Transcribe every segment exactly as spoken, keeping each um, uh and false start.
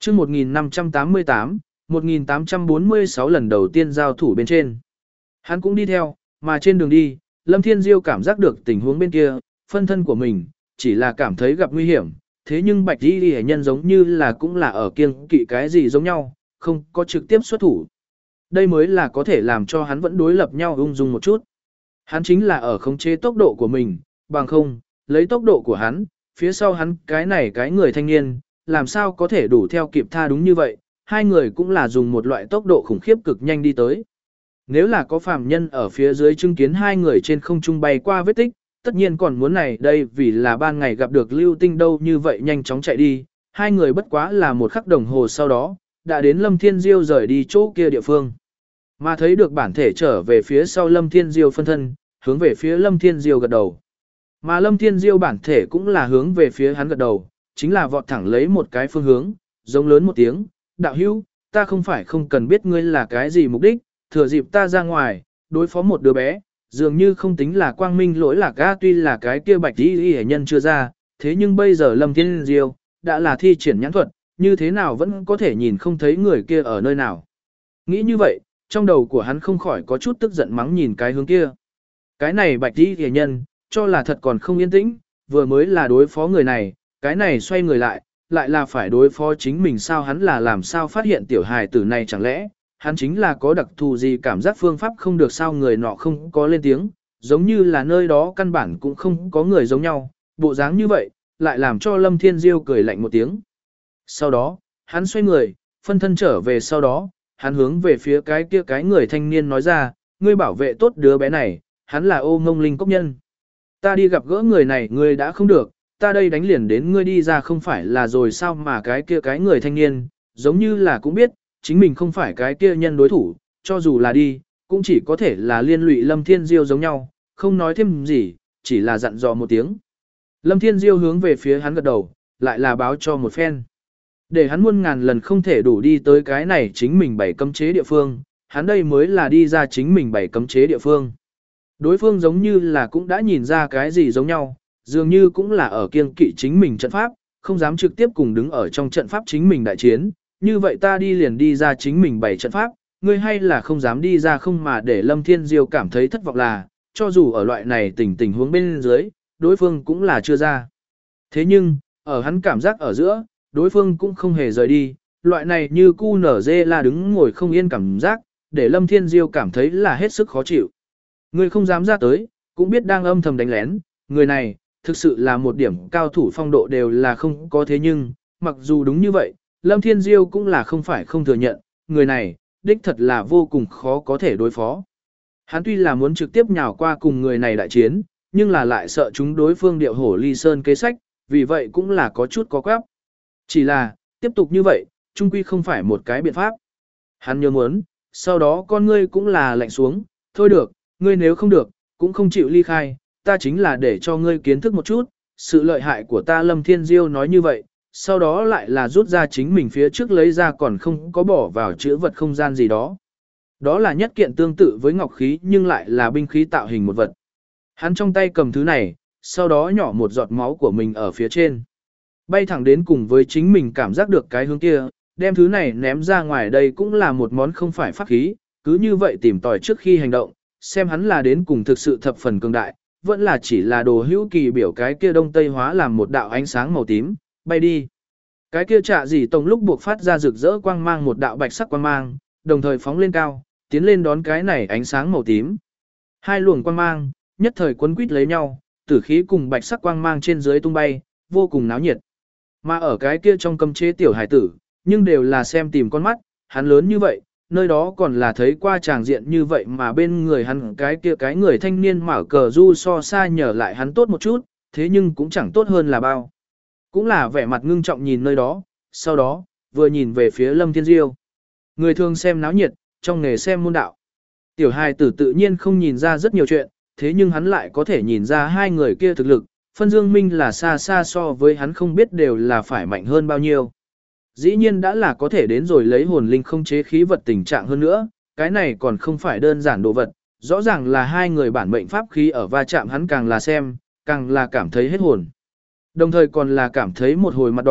chương một nghìn năm trăm tám mươi tám, một nghìn tám trăm bốn mươi sáu lần đầu tiên giao thủ bên trên. Hắn cũng đi theo, mà trên đường đi, Lâm Thiên Diêu cảm giác được tình huống bên kia, phân thân của mình, chỉ là cảm thấy gặp nguy hiểm, thế nhưng Bạch Y Liễu nhân giống như là cũng là ở kiêng kỵ cái gì giống nhau, không có trực tiếp xuất thủ. Đây mới là có thể làm cho hắn vẫn đối lập nhau ung dung một chút. Hắn chính là ở khống chế tốc độ của mình, bằng không, lấy tốc độ của hắn, phía sau hắn cái này cái người thanh niên, làm sao có thể đủ theo kịp tha đúng như vậy, hai người cũng là dùng một loại tốc độ khủng khiếp cực nhanh đi tới. Nếu là có phàm nhân ở phía dưới chứng kiến hai người trên không trung bay qua vết tích, tất nhiên còn muốn này đây vì là ban ngày gặp được lưu tinh đâu như vậy nhanh chóng chạy đi, hai người bất quá là một khắc đồng hồ sau đó, đã đến Lâm Thiên Diêu rời đi chỗ kia địa phương. Mà thấy được bản thể trở về phía sau Lâm Thiên Diêu phân thân, hướng về phía Lâm Thiên Diêu gật đầu. Mà Lâm Thiên Diêu bản thể cũng là hướng về phía hắn gật đầu, chính là vọt thẳng lấy một cái phương hướng, giống lớn một tiếng, đạo hữu, ta không phải không cần biết ngươi là cái gì mục đích, thừa dịp ta ra ngoài, đối phó một đứa bé, dường như không tính là quang minh lỗi lạc ga tuy là cái kia Bạch Y Liễu nhân chưa ra, thế nhưng bây giờ Lâm Thiên Diêu đã là thi triển nhãn thuật, như thế nào vẫn có thể nhìn không thấy người kia ở nơi nào. Nghĩ như vậy, trong đầu của hắn không khỏi có chút tức giận mắng nhìn cái hướng kia. Cái này Bạch Y Liễu nhân, cho là thật còn không yên tĩnh, vừa mới là đối phó người này, cái này xoay người lại, lại là phải đối phó chính mình sao hắn là làm sao phát hiện tiểu hài tử này chẳng lẽ, hắn chính là có đặc thù gì cảm giác phương pháp không được sao người nọ không có lên tiếng, giống như là nơi đó căn bản cũng không có người giống nhau, bộ dáng như vậy, lại làm cho Lâm Thiên Diêu cười lạnh một tiếng. Sau đó, hắn xoay người, phân thân trở về sau đó, hắn hướng về phía cái kia cái người thanh niên nói ra, ngươi bảo vệ tốt đứa bé này, hắn là ô ngông linh cốc nhân. Ta đi gặp gỡ người này ngươi đã không được, ta đây đánh liền đến ngươi đi ra không phải là rồi sao mà cái kia cái người thanh niên, giống như là cũng biết, chính mình không phải cái kia nhân đối thủ, cho dù là đi, cũng chỉ có thể là liên lụy Lâm Thiên Diêu giống nhau, không nói thêm gì, chỉ là dặn dò một tiếng. Lâm Thiên Diêu hướng về phía hắn gật đầu, lại là báo cho một phen. Để hắn muôn ngàn lần không thể đủ đi tới cái này chính mình bảy cấm chế địa phương, hắn đây mới là đi ra chính mình bảy cấm chế địa phương. Đối phương giống như là cũng đã nhìn ra cái gì giống nhau, dường như cũng là ở kiêng kỵ chính mình trận pháp, không dám trực tiếp cùng đứng ở trong trận pháp chính mình đại chiến, như vậy ta đi liền đi ra chính mình bảy trận pháp, ngươi hay là không dám đi ra không mà để Lâm Thiên Diêu cảm thấy thất vọng là, cho dù ở loại này tình tình huống bên dưới, đối phương cũng là chưa ra. Thế nhưng, ở hắn cảm giác ở giữa, đối phương cũng không hề rời đi, loại này như cu nở dê là đứng ngồi không yên cảm giác, để Lâm Thiên Diêu cảm thấy là hết sức khó chịu. Ngươi không dám ra tới, cũng biết đang âm thầm đánh lén, người này, thực sự là một điểm cao thủ phong độ đều là không có thế nhưng, mặc dù đúng như vậy, Lâm Thiên Diêu cũng là không phải không thừa nhận, người này, đích thật là vô cùng khó có thể đối phó. Hắn tuy là muốn trực tiếp nhào qua cùng người này đại chiến, nhưng là lại sợ chúng đối phương điệu hổ ly sơn kế sách, vì vậy cũng là có chút có quáp. Chỉ là, tiếp tục như vậy, chung quy không phải một cái biện pháp. Hắn nhớ muốn, sau đó con ngươi cũng là lạnh xuống, thôi được, ngươi nếu không được, cũng không chịu ly khai, ta chính là để cho ngươi kiến thức một chút, sự lợi hại của ta Lâm Thiên Diêu nói như vậy, sau đó lại là rút ra chính mình phía trước lấy ra còn không có bỏ vào chữ vật không gian gì đó. Đó là nhất kiện tương tự với ngọc khí nhưng lại là binh khí tạo hình một vật. Hắn trong tay cầm thứ này, sau đó nhỏ một giọt máu của mình ở phía trên. Bay thẳng đến cùng với chính mình cảm giác được cái hướng kia, đem thứ này ném ra ngoài đây cũng là một món không phải pháp khí, cứ như vậy tìm tòi trước khi hành động, xem hắn là đến cùng thực sự thập phần cường đại, vẫn là chỉ là đồ hữu kỳ biểu cái kia đông tây hóa làm một đạo ánh sáng màu tím, bay đi. Cái kia trạ gì tổng lúc buộc phát ra rực rỡ quang mang một đạo bạch sắc quang mang, đồng thời phóng lên cao, tiến lên đón cái này ánh sáng màu tím. Hai luồng quang mang, nhất thời quấn quýt lấy nhau, tử khí cùng bạch sắc quang mang trên dưới tung bay, vô cùng náo nhiệt. Mà ở cái kia trong cấm chế tiểu hải tử, nhưng đều là xem tìm con mắt, hắn lớn như vậy, nơi đó còn là thấy qua tràng diện như vậy mà bên người hắn cái kia cái người thanh niên mở cờ du so xa nhờ lại hắn tốt một chút, thế nhưng cũng chẳng tốt hơn là bao. Cũng là vẻ mặt ngưng trọng nhìn nơi đó, sau đó, vừa nhìn về phía Lâm Thiên Diêu. Người thường xem náo nhiệt, trong nghề xem môn đạo. Tiểu hài tử tự nhiên không nhìn ra rất nhiều chuyện, thế nhưng hắn lại có thể nhìn ra hai người kia thực lực, phân dương minh là xa xa so với hắn không biết đều là phải mạnh hơn bao nhiêu. Dĩ nhiên đã là có thể đến rồi lấy hồn linh không chế khí vật tình trạng hơn nữa, cái này còn không phải đơn giản đồ vật, rõ ràng là hai người bản mệnh pháp khí ở va chạm hắn càng là xem, càng là cảm thấy hết hồn. Đồng thời còn là cảm thấy một hồi mặt đỏ,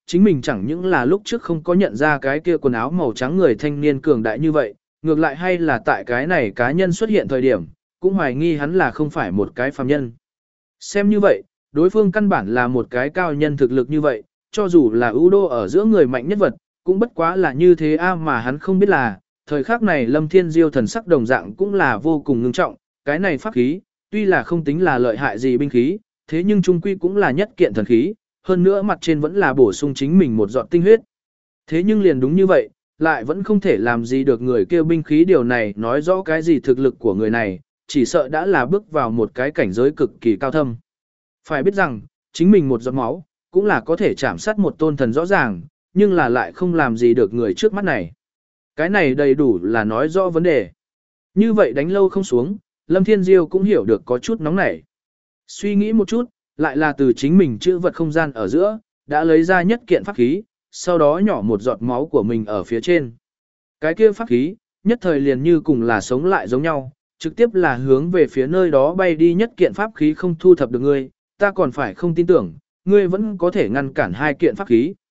chính mình chẳng những là lúc trước không có nhận ra cái kia quần áo màu trắng người thanh niên cường đại như vậy, ngược lại hay là tại cái này cá nhân xuất hiện thời điểm, cũng hoài nghi hắn là không phải một cái phàm nhân. Xem như vậy, đối phương căn bản là một cái cao nhân thực lực như vậy, cho dù là ưu đô ở giữa người mạnh nhất vật, cũng bất quá là như thế a mà hắn không biết là, thời khắc này Lâm Thiên Diêu thần sắc đồng dạng cũng là vô cùng ngưng trọng, cái này pháp khí, tuy là không tính là lợi hại gì binh khí, thế nhưng trung quy cũng là nhất kiện thần khí, hơn nữa mặt trên vẫn là bổ sung chính mình một giọt tinh huyết. Thế nhưng liền đúng như vậy, lại vẫn không thể làm gì được người kêu binh khí, điều này nói rõ cái gì thực lực của người này, chỉ sợ đã là bước vào một cái cảnh giới cực kỳ cao thâm. Phải biết rằng, chính mình một giọt máu, cũng là có thể chạm sát một tôn thần rõ ràng, nhưng là lại không làm gì được người trước mắt này. Cái này đầy đủ là nói rõ vấn đề. Như vậy đánh lâu không xuống, Lâm Thiên Diêu cũng hiểu được có chút nóng nảy. Suy nghĩ một chút, lại là từ chính mình chữ vật không gian ở giữa, đã lấy ra nhất kiện pháp khí, sau đó nhỏ một giọt máu của mình ở phía trên. Cái kia pháp khí, nhất thời liền như cùng là sống lại giống nhau, trực tiếp là hướng về phía nơi đó bay đi, nhất kiện pháp khí không thu thập được ngươi, ta còn phải không tin tưởng, ngươi vẫn có thể ngăn cản hai kiện pháp khí.